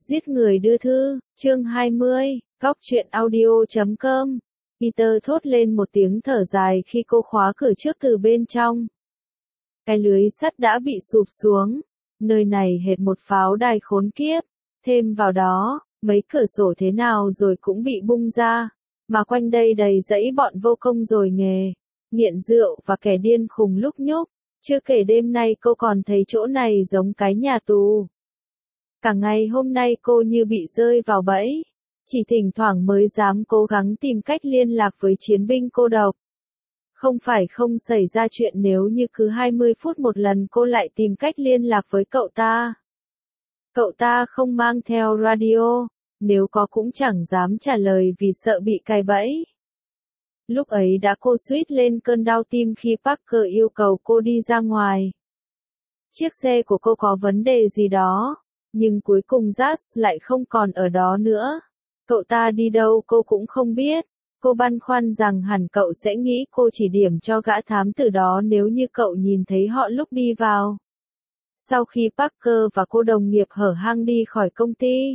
Giết người đưa thư, chương 20, góc truyện audio.com. Peter thốt lên một tiếng thở dài khi cô khóa cửa trước từ bên trong. Cái lưới sắt đã bị sụp xuống. Nơi này hệt một pháo đài khốn kiếp. Thêm vào đó, mấy cửa sổ thế nào rồi cũng bị bung ra. Mà quanh đây đầy dãy bọn vô công rồi nghề, nghiện rượu và kẻ điên khùng lúc nhúc. Chưa kể đêm nay cô còn thấy chỗ này giống cái nhà tù. Cả ngày hôm nay cô như bị rơi vào bẫy. Chỉ thỉnh thoảng mới dám cố gắng tìm cách liên lạc với chiến binh cô độc. Không phải không xảy ra chuyện nếu như cứ 20 phút một lần cô lại tìm cách liên lạc với cậu ta. Cậu ta không mang theo radio, nếu có cũng chẳng dám trả lời vì sợ bị cài bẫy. Lúc ấy đã cô suýt lên cơn đau tim khi Parker yêu cầu cô đi ra ngoài. Chiếc xe của cô có vấn đề gì đó, nhưng cuối cùng Jazz lại không còn ở đó nữa. Cậu ta đi đâu cô cũng không biết. Cô băn khoăn rằng hẳn cậu sẽ nghĩ cô chỉ điểm cho gã thám tử đó nếu như cậu nhìn thấy họ lúc đi vào. Sau khi Parker và cô đồng nghiệp hở hang đi khỏi công ty,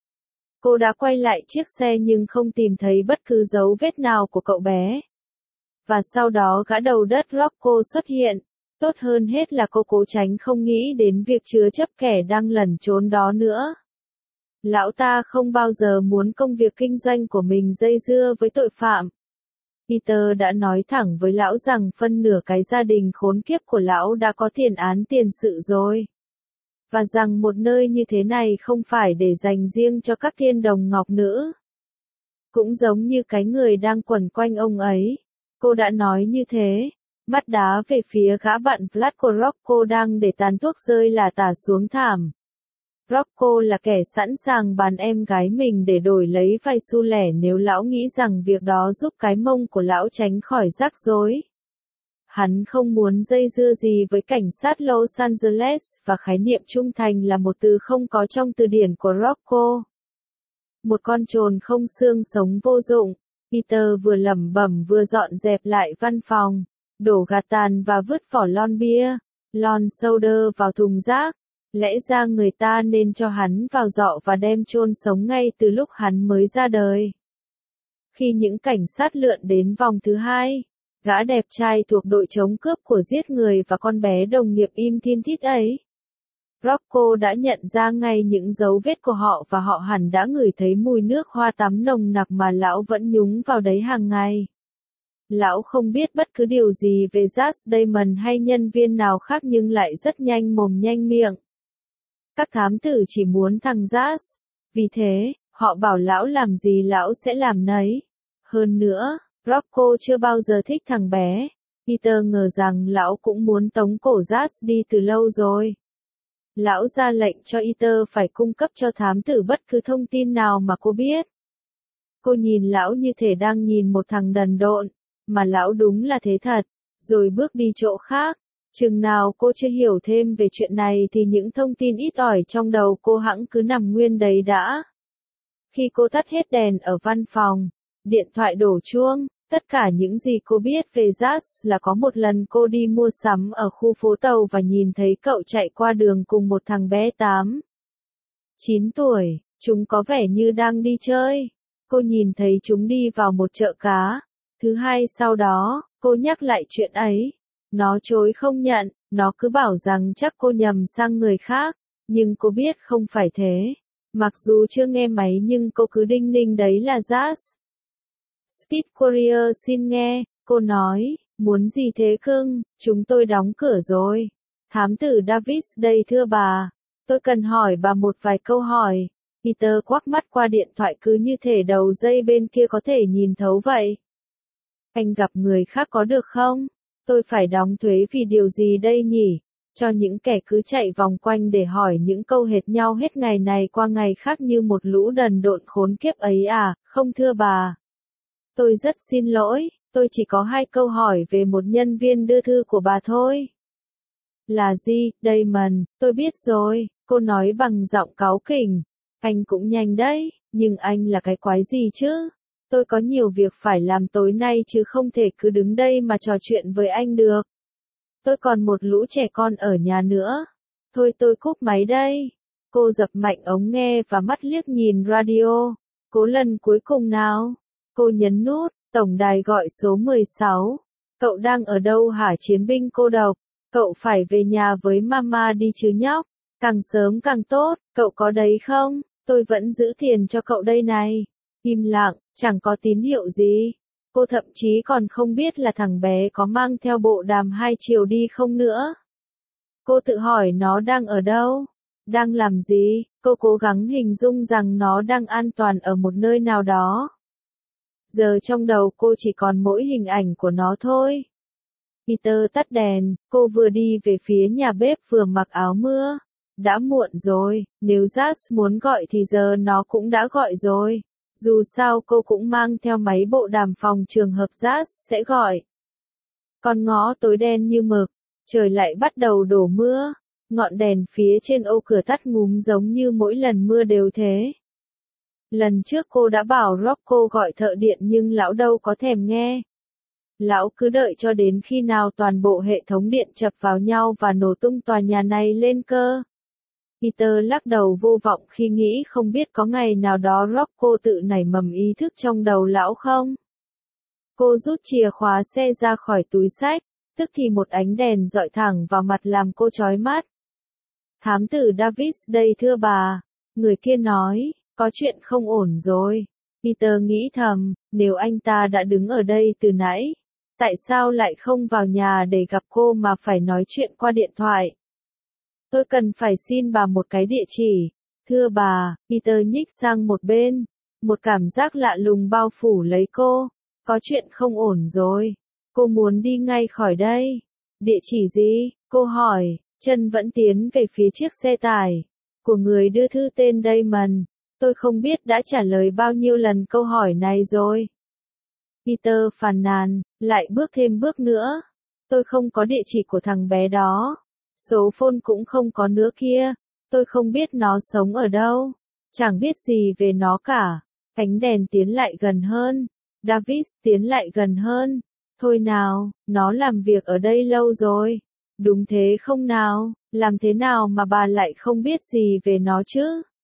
cô đã quay lại chiếc xe nhưng không tìm thấy bất cứ dấu vết nào của cậu bé. Và sau đó gã đầu đất Rocco xuất hiện. Tốt hơn hết là cô cố tránh không nghĩ đến việc chứa chấp kẻ đang lẩn trốn đó nữa. Lão ta không bao giờ muốn công việc kinh doanh của mình dây dưa với tội phạm. Peter đã nói thẳng với lão rằng phân nửa cái gia đình khốn kiếp của lão đã có tiền án tiền sự rồi. Và rằng một nơi như thế này không phải để dành riêng cho các thiên đồng ngọc nữ. Cũng giống như cái người đang quẩn quanh ông ấy. Cô đã nói như thế. Bắt đá về phía gã bạn Vlad của Rocco đang để tàn thuốc rơi lả tả xuống thảm. Rocco là kẻ sẵn sàng bán em gái mình để đổi lấy vài xu lẻ nếu lão nghĩ rằng việc đó giúp cái mông của lão tránh khỏi rắc rối. Hắn không muốn dây dưa gì với cảnh sát Los Angeles và khái niệm trung thành là một từ không có trong từ điển của Rocco. Một con trồn không xương sống vô dụng. Peter vừa lẩm bẩm vừa dọn dẹp lại văn phòng, đổ gạt tàn và vứt vỏ lon bia, lon soda vào thùng rác. Lẽ ra người ta nên cho hắn vào giọ và đem chôn sống ngay từ lúc hắn mới ra đời. Khi những cảnh sát lượn đến vòng thứ hai, gã đẹp trai thuộc đội chống cướp của giết người và con bé đồng nghiệp im thiên thít ấy, Rocco đã nhận ra ngay những dấu vết của họ và họ hẳn đã ngửi thấy mùi nước hoa tắm nồng nặc mà lão vẫn nhúng vào đấy hàng ngày. Lão không biết bất cứ điều gì về Jazz Damon hay nhân viên nào khác nhưng lại rất nhanh mồm nhanh miệng. Các thám tử chỉ muốn thằng Jazz. Vì thế, họ bảo lão làm gì lão sẽ làm nấy. Hơn nữa, Rocco chưa bao giờ thích thằng bé. Peter ngờ rằng lão cũng muốn tống cổ Jazz đi từ lâu rồi. Lão ra lệnh cho Peter phải cung cấp cho thám tử bất cứ thông tin nào mà cô biết. Cô nhìn lão như thể đang nhìn một thằng đần độn, mà lão đúng là thế thật, rồi bước đi chỗ khác. Chừng nào cô chưa hiểu thêm về chuyện này thì những thông tin ít ỏi trong đầu cô hẵng cứ nằm nguyên đấy đã. Khi cô tắt hết đèn ở văn phòng, điện thoại đổ chuông, tất cả những gì cô biết về Jazz là có một lần cô đi mua sắm ở khu phố tàu và nhìn thấy cậu chạy qua đường cùng một thằng bé 9 tuổi, chúng có vẻ như đang đi chơi. Cô nhìn thấy chúng đi vào một chợ cá. Thứ hai sau đó, cô nhắc lại chuyện ấy. Nó chối không nhận, nó cứ bảo rằng chắc cô nhầm sang người khác, nhưng cô biết không phải thế. Mặc dù chưa nghe máy nhưng cô cứ đinh ninh đấy là Jazz. Speed Courier xin nghe, cô nói, muốn gì thế cưng, chúng tôi đóng cửa rồi. Thám tử Davis đây thưa bà, tôi cần hỏi bà một vài câu hỏi. Peter quắc mắt qua điện thoại cứ như thể đầu dây bên kia có thể nhìn thấu vậy. Anh gặp người khác có được không? Tôi phải đóng thuế vì điều gì đây nhỉ? Cho những kẻ cứ chạy vòng quanh để hỏi những câu hệt nhau hết ngày này qua ngày khác như một lũ đần độn khốn kiếp ấy à, không thưa bà. Tôi rất xin lỗi, tôi chỉ có 2 câu hỏi về một nhân viên đưa thư của bà thôi. Là gì, Damon, tôi biết rồi, cô nói bằng giọng cáu kỉnh. Anh cũng nhanh đấy, nhưng anh là cái quái gì chứ? Tôi có nhiều việc phải làm tối nay chứ không thể cứ đứng đây mà trò chuyện với anh được. Tôi còn một lũ trẻ con ở nhà nữa. Thôi tôi cúp máy đây. Cô dập mạnh ống nghe và mắt liếc nhìn radio. Cố lần cuối cùng nào. Cô nhấn nút, tổng đài gọi số 16. Cậu đang ở đâu hả chiến binh cô độc? Cậu phải về nhà với mama đi chứ nhóc. Càng sớm càng tốt, cậu có đấy không? Tôi vẫn giữ tiền cho cậu đây này. Im lặng, chẳng có tín hiệu gì. Cô thậm chí còn không biết là thằng bé có mang theo bộ đàm 2 chiều đi không nữa. Cô tự hỏi nó đang ở đâu? Đang làm gì? Cô cố gắng hình dung rằng nó đang an toàn ở một nơi nào đó. Giờ trong đầu cô chỉ còn mỗi hình ảnh của nó thôi. Peter tắt đèn, cô vừa đi về phía nhà bếp vừa mặc áo mưa. Đã muộn rồi, nếu Jazz muốn gọi thì giờ nó cũng đã gọi rồi. Dù sao cô cũng mang theo máy bộ đàm phòng trường hợp Jazz sẽ gọi. Con ngõ tối đen như mực, trời lại bắt đầu đổ mưa. Ngọn đèn phía trên ô cửa tắt ngúm giống như mỗi lần mưa đều thế. Lần trước cô đã bảo Rocco gọi thợ điện nhưng lão đâu có thèm nghe. Lão cứ đợi cho đến khi nào toàn bộ hệ thống điện chập vào nhau và nổ tung tòa nhà này lên cơ. Peter lắc đầu vô vọng khi nghĩ không biết có ngày nào đó Rocco tự nảy mầm ý thức trong đầu lão không. Cô rút chìa khóa xe ra khỏi túi xách, tức thì một ánh đèn dọi thẳng vào mặt làm cô chói mắt. Thám tử Davis đây thưa bà, người kia nói, có chuyện không ổn rồi. Peter nghĩ thầm, nếu anh ta đã đứng ở đây từ nãy, tại sao lại không vào nhà để gặp cô mà phải nói chuyện qua điện thoại? Tôi cần phải xin bà một cái địa chỉ. Thưa bà, Peter nhích sang một bên. Một cảm giác lạ lùng bao phủ lấy cô. Có chuyện không ổn rồi. Cô muốn đi ngay khỏi đây. Địa chỉ gì? Cô hỏi, chân vẫn tiến về phía chiếc xe tải. Của người đưa thư tên Damon. Tôi không biết đã trả lời bao nhiêu lần câu hỏi này rồi. Peter phàn nàn, lại bước thêm bước nữa. Tôi không có địa chỉ của thằng bé đó. Số phone cũng không có nữa kia. Tôi không biết nó sống ở đâu. Chẳng biết gì về nó cả. Ánh đèn tiến lại gần hơn. Davis tiến lại gần hơn. Thôi nào, nó làm việc ở đây lâu rồi. Đúng thế không nào, làm thế nào mà bà lại không biết gì về nó chứ?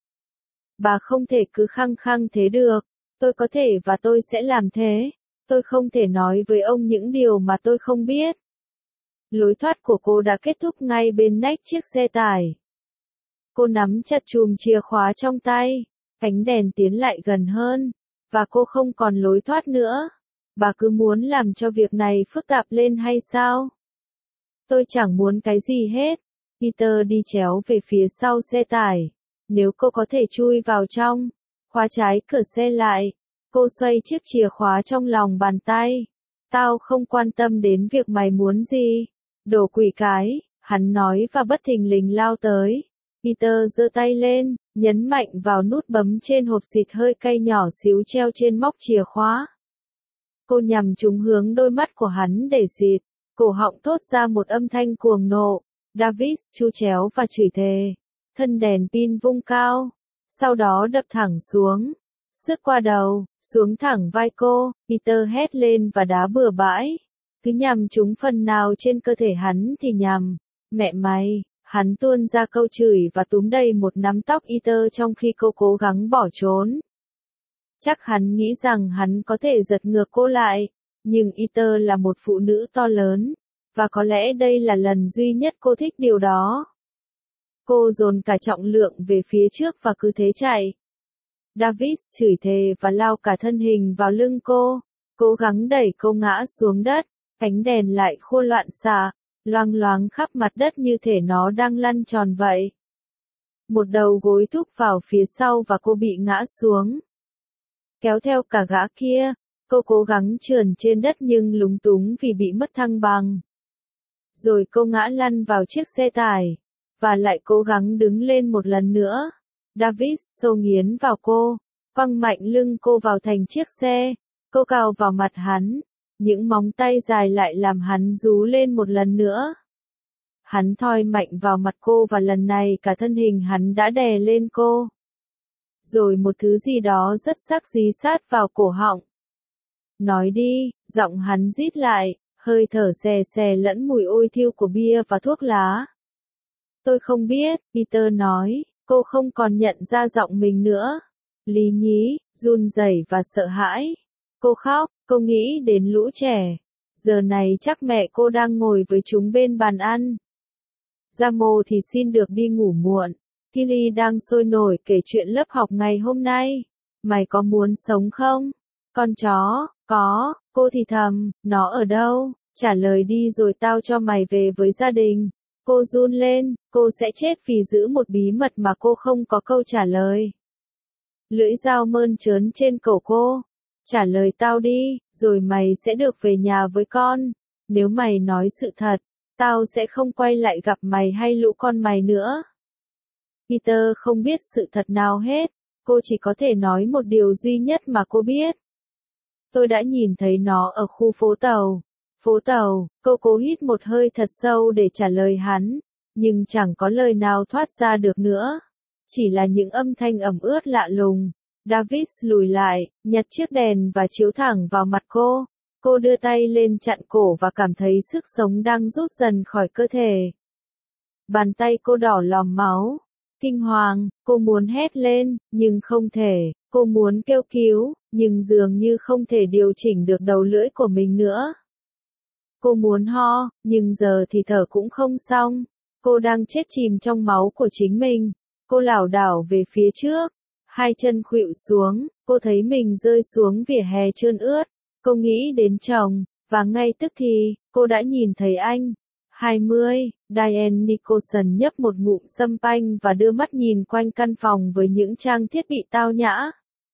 Bà không thể cứ khăng khăng thế được. Tôi có thể và tôi sẽ làm thế. Tôi không thể nói với ông những điều mà tôi không biết. Lối thoát của cô đã kết thúc ngay bên nách chiếc xe tải. Cô nắm chặt chùm chìa khóa trong tay. Ánh đèn tiến lại gần hơn. Và cô không còn lối thoát nữa. Bà cứ muốn làm cho việc này phức tạp lên hay sao? Tôi chẳng muốn cái gì hết. Peter đi chéo về phía sau xe tải. Nếu cô có thể chui vào trong, khóa trái cửa xe lại. Cô xoay chiếc chìa khóa trong lòng bàn tay. Tao không quan tâm đến việc mày muốn gì. Đồ quỷ cái, hắn nói và bất thình lình lao tới. Peter giơ tay lên, nhấn mạnh vào nút bấm trên hộp xịt hơi cay nhỏ xíu treo trên móc chìa khóa. Cô nhằm trúng hướng đôi mắt của hắn để xịt. Cổ họng thốt ra một âm thanh cuồng nộ. Davis chu chéo và chửi thề. Thân đèn pin vung cao. Sau đó đập thẳng xuống. Sức qua đầu, xuống thẳng vai cô. Peter hét lên và đá bừa bãi. Cứ nhằm trúng phần nào trên cơ thể hắn thì nhằm. Mẹ mày, hắn tuôn ra câu chửi và túm đầy một nắm tóc Peter trong khi cô cố gắng bỏ trốn. Chắc hắn nghĩ rằng hắn có thể giật ngược cô lại. Nhưng Peter là một phụ nữ to lớn. Và có lẽ đây là lần duy nhất cô thích điều đó. Cô dồn cả trọng lượng về phía trước và cứ thế chạy. Davis chửi thề và lao cả thân hình vào lưng cô. Cố gắng đẩy cô ngã xuống đất. Ánh đèn lại khô loạn xạ. Loang loáng khắp mặt đất như thể nó đang lăn tròn vậy. Một đầu gối thúc vào phía sau và cô bị ngã xuống. Kéo theo cả gã kia. Cô cố gắng trườn trên đất nhưng lúng túng vì bị mất thăng bằng. Rồi cô ngã lăn vào chiếc xe tải. Và lại cố gắng đứng lên một lần nữa. Davis xô nghiến vào cô. Quăng mạnh lưng cô vào thành chiếc xe. Cô cào vào mặt hắn. Những móng tay dài lại làm hắn rú lên một lần nữa. Hắn thoi mạnh vào mặt cô và lần này cả thân hình hắn đã đè lên cô. Rồi một thứ gì đó rất sắc dí sát vào cổ họng. Nói đi, giọng hắn rít lại, hơi thở xè xè lẫn mùi ôi thiêu của bia và thuốc lá. Tôi không biết, Peter nói, Cô không còn nhận ra giọng mình nữa. Lý nhí, run rẩy và sợ hãi. Cô khóc, cô nghĩ đến lũ trẻ. Giờ này chắc mẹ cô đang ngồi với chúng bên bàn ăn. Jamo thì xin được đi ngủ muộn. Tilly đang sôi nổi kể chuyện lớp học ngày hôm nay. Mày có muốn sống không? Con chó, có, cô thì thầm, nó ở đâu? Trả lời đi rồi tao cho mày về với gia đình. Cô run lên, cô sẽ chết vì giữ một bí mật mà cô không có câu trả lời. Lưỡi dao mơn trớn trên cổ cô. Trả lời tao đi, rồi mày sẽ được về nhà với con. Nếu mày nói sự thật, tao sẽ không quay lại gặp mày hay lũ con mày nữa. Peter không biết sự thật nào hết. Cô chỉ có thể nói một điều duy nhất mà cô biết. Tôi đã nhìn thấy nó ở khu phố tàu. Phố tàu, cô cố hít một hơi thật sâu để trả lời hắn, nhưng chẳng có lời nào thoát ra được nữa. Chỉ là những âm thanh ẩm ướt lạ lùng. David lùi lại, nhặt chiếc đèn và chiếu thẳng vào mặt cô. Cô đưa tay lên chặn cổ và cảm thấy sức sống đang rút dần khỏi cơ thể. Bàn tay cô đỏ lòm máu. Kinh hoàng, cô muốn hét lên, nhưng không thể. Cô muốn kêu cứu, nhưng dường như không thể điều chỉnh được đầu lưỡi của mình nữa. Cô muốn ho, nhưng giờ thì thở cũng không xong. Cô đang chết chìm trong máu của chính mình. Cô lảo đảo về phía trước. Hai chân khuỵu xuống, cô thấy mình rơi xuống vỉa hè trơn ướt. Cô nghĩ đến chồng, và ngay tức thì, cô đã nhìn thấy anh. 20, Diane Nicholson nhấp một ngụm sâm panh và đưa mắt nhìn quanh căn phòng với những trang thiết bị tao nhã.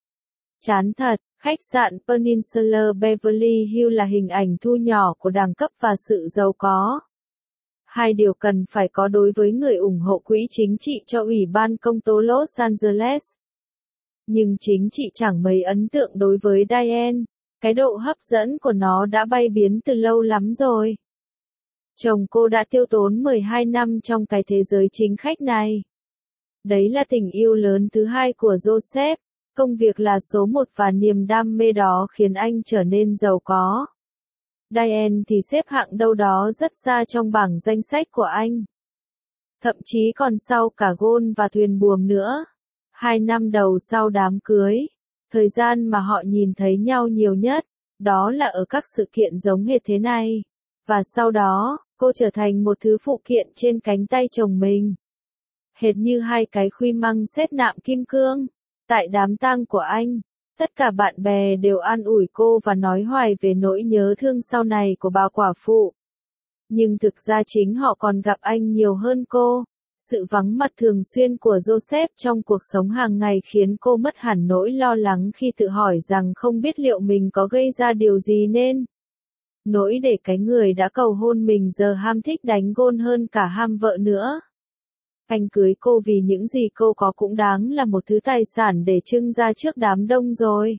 Chán thật, khách sạn Peninsula Beverly Hills là hình ảnh thu nhỏ của đẳng cấp và sự giàu có. Hai điều cần phải có đối với người ủng hộ quỹ chính trị cho Ủy ban công tố Los Angeles. Nhưng chính trị chẳng mấy ấn tượng đối với Diane. Cái độ hấp dẫn của nó đã bay biến từ lâu lắm rồi. Chồng cô đã tiêu tốn 12 năm trong cái thế giới chính khách này. Đấy là tình yêu lớn thứ hai của Joseph. Công việc là số một và niềm đam mê đó khiến anh trở nên giàu có. Diane thì xếp hạng đâu đó rất xa trong bảng danh sách của anh. Thậm chí còn sau cả Gôn và thuyền buồm nữa. 2 năm đầu sau đám cưới, thời gian mà họ nhìn thấy nhau nhiều nhất, đó là ở các sự kiện giống hệt thế này. Và sau đó, cô trở thành một thứ phụ kiện trên cánh tay chồng mình. Hệt như hai cái khuy măng xét nạm kim cương. Tại đám tang của anh, tất cả bạn bè đều an ủi cô và nói hoài về nỗi nhớ thương sau này của bà quả phụ. Nhưng thực ra chính họ còn gặp anh nhiều hơn cô. Sự vắng mặt thường xuyên của Joseph trong cuộc sống hàng ngày khiến cô mất hẳn nỗi lo lắng khi tự hỏi rằng không biết liệu mình có gây ra điều gì nên. Nỗi để cái người đã cầu hôn mình giờ ham thích đánh gôn hơn cả ham vợ nữa. Anh cưới cô vì những gì cô có cũng đáng là một thứ tài sản để trưng ra trước đám đông rồi.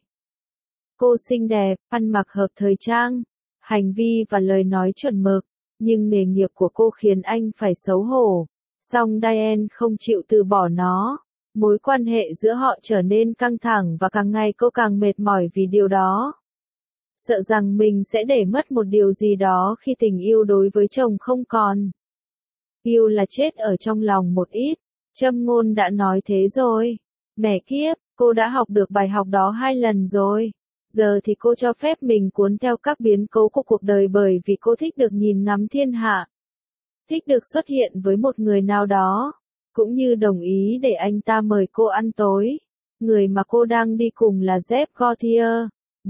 Cô xinh đẹp, ăn mặc hợp thời trang, hành vi và lời nói chuẩn mực, nhưng nghề nghiệp của cô khiến anh phải xấu hổ. Song Diane không chịu từ bỏ nó. Mối quan hệ giữa họ trở nên căng thẳng và càng ngày cô càng mệt mỏi vì điều đó. Sợ rằng mình sẽ để mất một điều gì đó khi tình yêu đối với chồng không còn. Yêu là chết ở trong lòng một ít. Châm ngôn đã nói thế rồi. Mẹ kiếp, cô đã học được bài học đó 2 lần rồi. Giờ thì cô cho phép mình cuốn theo các biến cố của cuộc đời bởi vì cô thích được nhìn ngắm thiên hạ. Thích được xuất hiện với một người nào đó. Cũng như đồng ý để anh ta mời cô ăn tối. Người mà cô đang đi cùng là Jeff Gauthier,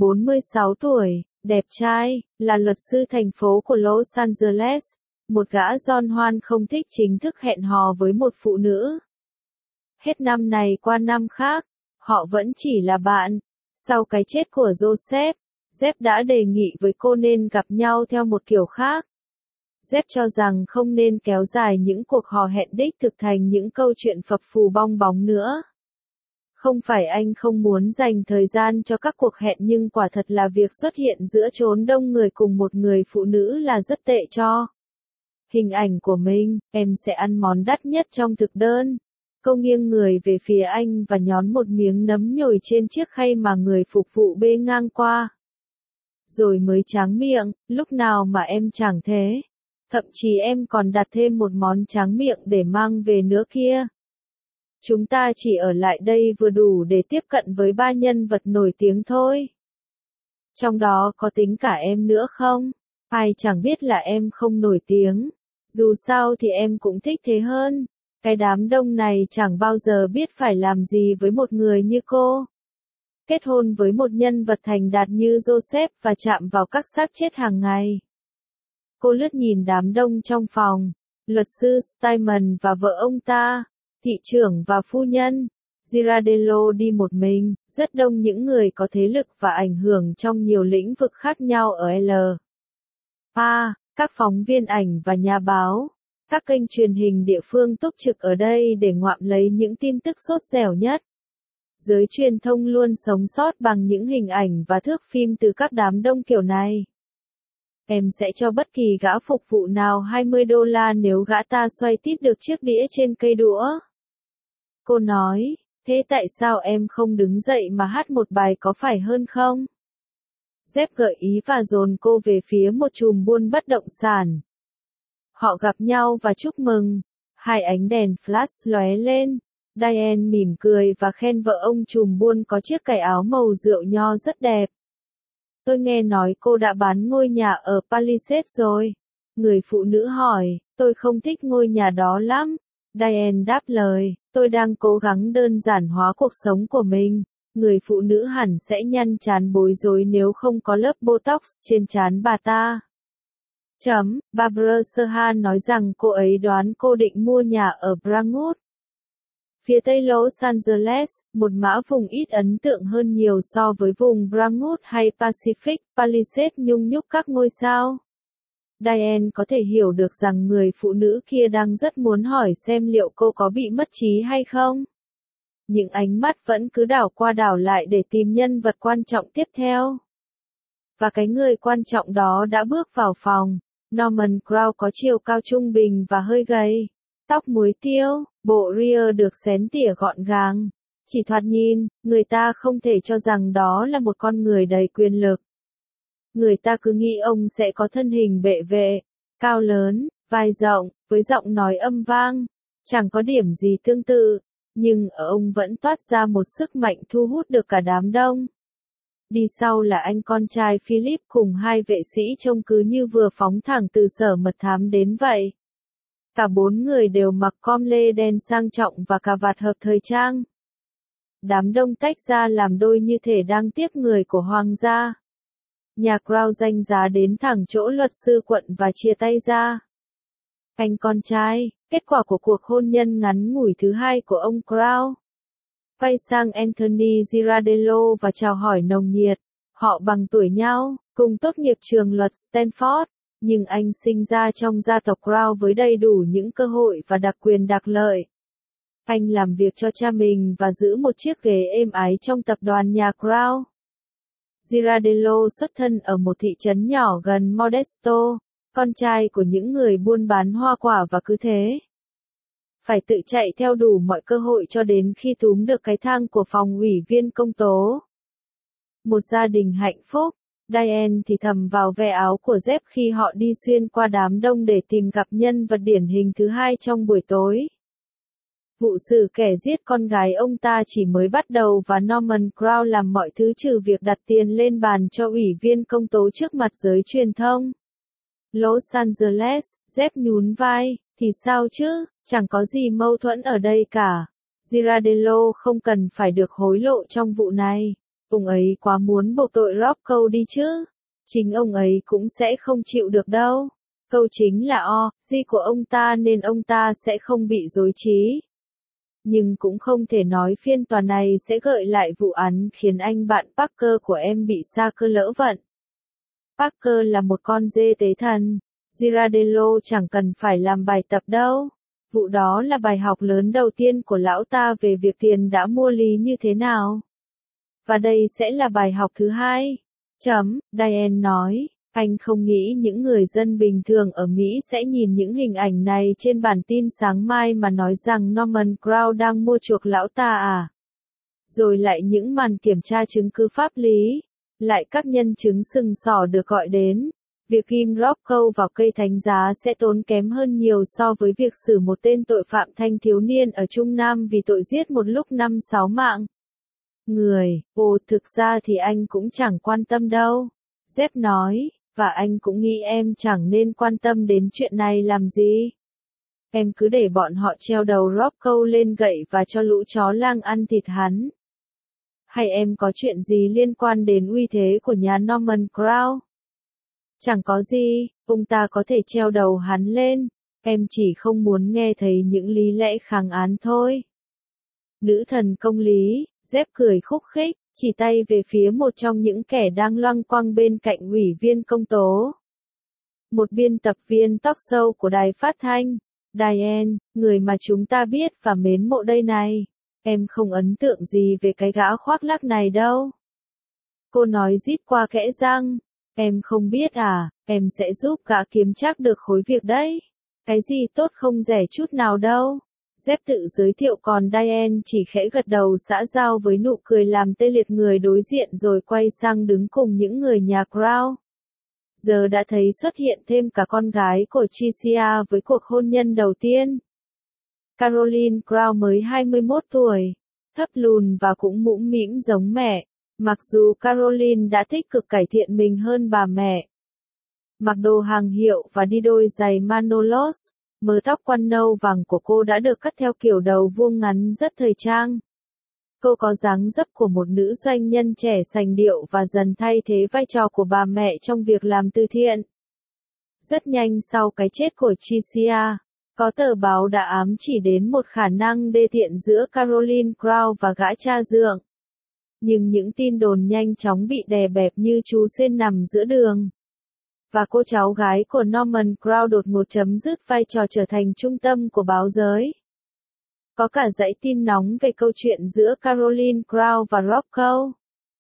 46 tuổi, đẹp trai, là luật sư thành phố của Los Angeles. Một gã John Hoan không thích chính thức hẹn hò với một phụ nữ. Hết năm này qua năm khác, họ vẫn chỉ là bạn. Sau cái chết của Joseph, Jeff đã đề nghị với cô nên gặp nhau theo một kiểu khác. Jeff cho rằng không nên kéo dài những cuộc hò hẹn đích thực thành những câu chuyện phập phù bong bóng nữa. Không phải anh không muốn dành thời gian cho các cuộc hẹn nhưng quả thật là việc xuất hiện giữa chốn đông người cùng một người phụ nữ là rất tệ cho hình ảnh của mình. Em sẽ ăn món đắt nhất trong thực đơn. Cô nghiêng người về phía anh và nhón một miếng nấm nhồi trên chiếc khay mà người phục vụ bê ngang qua. Rồi mới tráng miệng, lúc nào mà em chẳng thế. Thậm chí em còn đặt thêm một món tráng miệng để mang về nữa kia. Chúng ta chỉ ở lại đây vừa đủ để tiếp cận với 3 nhân vật nổi tiếng thôi. Trong đó có tính cả em nữa không? Ai chẳng biết là em không nổi tiếng. Dù sao thì em cũng thích thế hơn. Cái đám đông này chẳng bao giờ biết phải làm gì với một người như cô. Kết hôn với một nhân vật thành đạt như Joseph và chạm vào các xác chết hàng ngày. Cô lướt nhìn đám đông trong phòng. Luật sư Steinman và vợ ông ta, thị trưởng và phu nhân. Girardello đi một mình, rất đông những người có thế lực và ảnh hưởng trong nhiều lĩnh vực khác nhau ở L.A. Các phóng viên ảnh và nhà báo, các kênh truyền hình địa phương túc trực ở đây để ngoạm lấy những tin tức sốt dẻo nhất. Giới truyền thông luôn sống sót bằng những hình ảnh và thước phim từ các đám đông kiểu này. Em sẽ cho bất kỳ gã phục vụ nào $20 nếu gã ta xoay tít được chiếc đĩa trên cây đũa. Cô nói, thế tại sao em không đứng dậy mà hát một bài có phải hơn không? Jeff gợi ý và dồn cô về phía một chùm buôn bất động sản. Họ gặp nhau và chúc mừng. Hai ánh đèn flash lóe lên. Diane mỉm cười và khen vợ ông trùm buôn có chiếc cài áo màu rượu nho rất đẹp. Tôi nghe nói cô đã bán ngôi nhà ở Palisades rồi. Người phụ nữ hỏi, tôi không thích ngôi nhà đó lắm. Diane đáp lời, tôi đang cố gắng đơn giản hóa cuộc sống của mình. Người phụ nữ hẳn sẽ nhăn trán bối rối nếu không có lớp Botox trên trán bà ta. Barbara Serhan nói rằng cô ấy đoán cô định mua nhà ở Brentwood, phía tây Los Angeles, một mã vùng ít ấn tượng hơn nhiều so với vùng Brentwood hay Pacific Palisades nhung nhúc các ngôi sao. Diane có thể hiểu được rằng người phụ nữ kia đang rất muốn hỏi xem liệu cô có bị mất trí hay không. Những ánh mắt vẫn cứ đảo qua đảo lại để tìm nhân vật quan trọng tiếp theo. Và cái người quan trọng đó đã bước vào phòng. Norman Crowe có chiều cao trung bình và hơi gầy. Tóc muối tiêu, bộ ria được xén tỉa gọn gàng. Chỉ thoạt nhìn, người ta không thể cho rằng đó là một con người đầy quyền lực. Người ta cứ nghĩ ông sẽ có thân hình bệ vệ, cao lớn, vai rộng, với giọng nói âm vang. Chẳng có điểm gì tương tự, nhưng ở ông vẫn toát ra một sức mạnh thu hút được cả đám đông. Đi sau là anh con trai Philip cùng hai vệ sĩ trông cứ như vừa phóng thẳng từ sở mật thám đến vậy. Cả 4 người đều mặc com lê đen sang trọng và cà vạt hợp thời trang. Đám đông tách ra làm đôi như thể đang tiếp người của hoàng gia. Nhà Crowe danh giá đến thẳng chỗ luật sư quận và chia tay ra. Anh con trai, kết quả của cuộc hôn nhân ngắn ngủi thứ hai của ông Crowe. Quay sang Anthony Girardello và chào hỏi nồng nhiệt. Họ bằng tuổi nhau, cùng tốt nghiệp trường luật Stanford, nhưng anh sinh ra trong gia tộc Crowe với đầy đủ những cơ hội và đặc quyền đặc lợi. Anh làm việc cho cha mình và giữ một chiếc ghế êm ái trong tập đoàn nhà Crowe. Girardello xuất thân ở một thị trấn nhỏ gần Modesto, con trai của những người buôn bán hoa quả và cứ thế. Phải tự chạy theo đủ mọi cơ hội cho đến khi túm được cái thang của phòng ủy viên công tố. Một gia đình hạnh phúc, Diane thì thầm vào ve áo của Jeff khi họ đi xuyên qua đám đông để tìm gặp nhân vật điển hình thứ hai trong buổi tối. Vụ xử kẻ giết con gái ông ta chỉ mới bắt đầu và Norman Crowe làm mọi thứ trừ việc đặt tiền lên bàn cho ủy viên công tố trước mặt giới truyền thông. Los Angeles, Jeff nhún vai, thì sao chứ, chẳng có gì mâu thuẫn ở đây cả. Girardello không cần phải được hối lộ trong vụ này. Ông ấy quá muốn buộc tội Rocco đi chứ. Chính ông ấy cũng sẽ không chịu được đâu. Câu chính là gì của ông ta nên ông ta sẽ không bị rối trí. Nhưng cũng không thể nói phiên tòa này sẽ gợi lại vụ án khiến anh bạn Parker của em bị sa cơ lỡ vận. Parker là một con dê tế thần. Girardello chẳng cần phải làm bài tập đâu. Vụ đó là bài học lớn đầu tiên của lão ta về việc tiền đã mua lý như thế nào. Và đây sẽ là bài học thứ hai. Diane nói, anh không nghĩ những người dân bình thường ở Mỹ sẽ nhìn những hình ảnh này trên bản tin sáng mai mà nói rằng Norman Crowe đang mua chuộc lão ta à? Rồi lại những màn kiểm tra chứng cứ pháp lý, lại các nhân chứng sừng sỏ được gọi đến. Việc ghim Rocco vào cây thánh giá sẽ tốn kém hơn nhiều so với việc xử một tên tội phạm thanh thiếu niên ở Trung Nam vì tội giết một lúc 5-6 mạng người. Ồ, thực ra thì anh cũng chẳng quan tâm đâu. Jeff nói, và anh cũng nghĩ em chẳng nên quan tâm đến chuyện này làm gì. Em cứ để bọn họ treo đầu Rocco lên gậy và cho lũ chó lang ăn thịt hắn. Hay em có chuyện gì liên quan đến uy thế của nhà Norman Crown? Chẳng có gì, ông ta có thể treo đầu hắn lên. Em chỉ không muốn nghe thấy những lý lẽ kháng án thôi. Nữ thần công lý, Jeff cười khúc khích, chỉ tay về phía một trong những kẻ đang loăng quăng bên cạnh ủy viên công tố. Một biên tập viên talk show của đài phát thanh. Diane, người mà chúng ta biết và mến mộ đây này. Em không ấn tượng gì về cái gã khoác lác này đâu. Cô nói rít qua kẽ răng. Em không biết à, em sẽ giúp gã kiếm chắc được khối việc đấy. Cái gì tốt không rẻ chút nào đâu. Jeff tự giới thiệu còn Diane chỉ khẽ gật đầu xã giao với nụ cười làm tê liệt người đối diện rồi quay sang đứng cùng những người nhà Crown. Giờ đã thấy xuất hiện thêm cả con gái của Tricia với cuộc hôn nhân đầu tiên. Caroline Crown mới 21 tuổi, thấp lùn và cũng mũm mĩm giống mẹ, mặc dù Caroline đã tích cực cải thiện mình hơn bà mẹ. Mặc đồ hàng hiệu và đi đôi giày Manolos, mớ tóc quăn nâu vàng của cô đã được cắt theo kiểu đầu vuông ngắn rất thời trang. Cô có dáng dấp của một nữ doanh nhân trẻ sành điệu và dần thay thế vai trò của bà mẹ trong việc làm từ thiện. Rất nhanh sau cái chết của Tricia, có tờ báo đã ám chỉ đến một khả năng đê tiện giữa Caroline Crown và gã cha dượng. Nhưng những tin đồn nhanh chóng bị đè bẹp như chú sên nằm giữa đường. Và cô cháu gái của Norman Crown đột ngột chấm dứt vai trò trở thành trung tâm của báo giới. Có cả dãy tin nóng về câu chuyện giữa Caroline Crown và Rocco.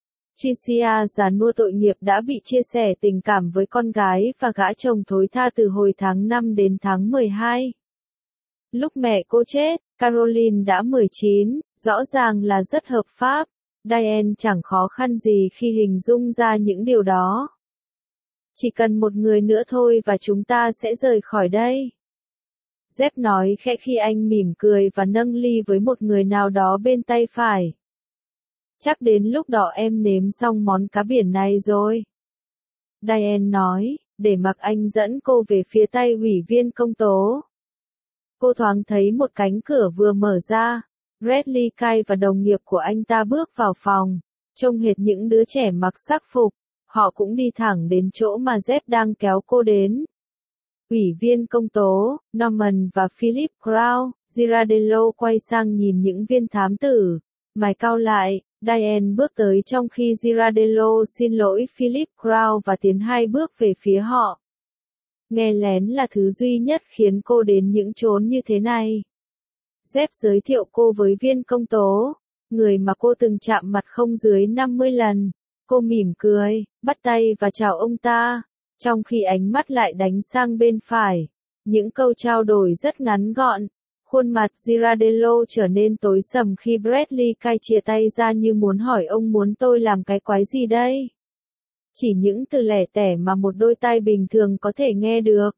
Tricia già nua tội nghiệp đã bị chia sẻ tình cảm với con gái và gã chồng thối tha từ hồi tháng 5 đến tháng 12. Lúc mẹ cô chết, Caroline đã 19, rõ ràng là rất hợp pháp. Diane chẳng khó khăn gì khi hình dung ra những điều đó. Chỉ cần một người nữa thôi và chúng ta sẽ rời khỏi đây. Jeff nói khẽ khi anh mỉm cười và nâng ly với một người nào đó bên tay phải. Chắc đến lúc đó em nếm xong món cá biển này rồi. Diane nói, để mặc anh dẫn cô về phía tay ủy viên công tố. Cô thoáng thấy một cánh cửa vừa mở ra. Bradley Kay và đồng nghiệp của anh ta bước vào phòng, trông hệt những đứa trẻ mặc sắc phục. Họ cũng đi thẳng đến chỗ mà Jeff đang kéo cô đến. Ủy viên công tố, Norman và Philip Crown, Girardello quay sang nhìn những viên thám tử. Mày cau lại, Diane bước tới trong khi Girardello xin lỗi Philip Crown và tiến 2 bước về phía họ. Nghe lén là thứ duy nhất khiến cô đến những chốn như thế này. Jeff giới thiệu cô với viên công tố, người mà cô từng chạm mặt không dưới 50 lần. Cô mỉm cười, bắt tay và chào ông ta, trong khi ánh mắt lại đánh sang bên phải. Những câu trao đổi rất ngắn gọn. Khuôn mặt Girardello trở nên tối sầm khi Bradley Kay chìa tay ra như muốn hỏi ông muốn tôi làm cái quái gì đây? Chỉ những từ lẻ tẻ mà một đôi tai bình thường có thể nghe được.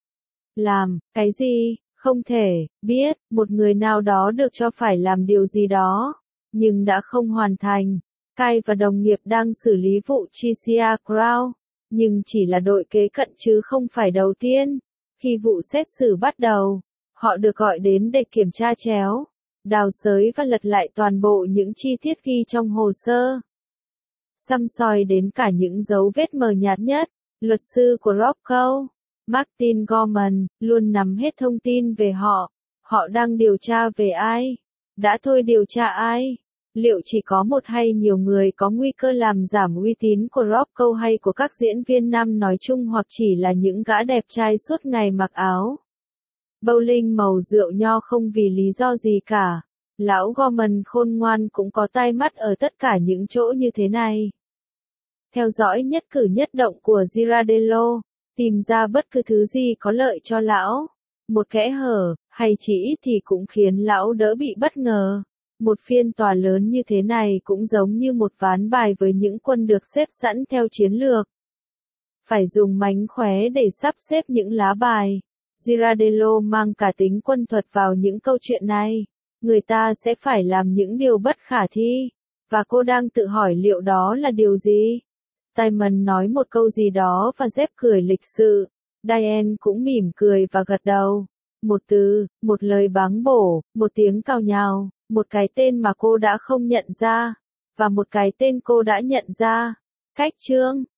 Làm, cái gì? Không thể, biết, một người nào đó được cho phải làm điều gì đó, nhưng đã không hoàn thành. Kay và đồng nghiệp đang xử lý vụ Tricia Crown, nhưng chỉ là đội kế cận chứ không phải đầu tiên. Khi vụ xét xử bắt đầu, họ được gọi đến để kiểm tra chéo, đào xới và lật lại toàn bộ những chi tiết ghi trong hồ sơ. Săm soi đến cả những dấu vết mờ nhạt nhất. Luật sư của Rocco, Martin Gorman, luôn nắm hết thông tin về họ. Họ đang điều tra về ai? Đã thôi điều tra ai? Liệu chỉ có một hay nhiều người có nguy cơ làm giảm uy tín của Rocco hay của các diễn viên nam nói chung hoặc chỉ là những gã đẹp trai suốt ngày mặc áo bowling màu rượu nho không vì lý do gì cả? Lão Gorman khôn ngoan cũng có tai mắt ở tất cả những chỗ như thế này. Theo dõi nhất cử nhất động của Girardello, tìm ra bất cứ thứ gì có lợi cho lão. Một kẽ hở, hay chỉ ít thì cũng khiến lão đỡ bị bất ngờ. Một phiên tòa lớn như thế này cũng giống như một ván bài với những quân được xếp sẵn theo chiến lược. phải dùng mánh khóe để sắp xếp những lá bài. Girardello mang cả tính quân thuật vào những câu chuyện này. Người ta sẽ phải làm những điều bất khả thi. Và cô đang tự hỏi liệu đó là điều gì? Steinman nói một câu gì đó và Jeff cười lịch sự. Diane cũng mỉm cười và gật đầu. Một từ, một lời báng bổ, một tiếng cào nhào, một cái tên mà cô đã không nhận ra. Và một cái tên cô đã nhận ra. Cách chương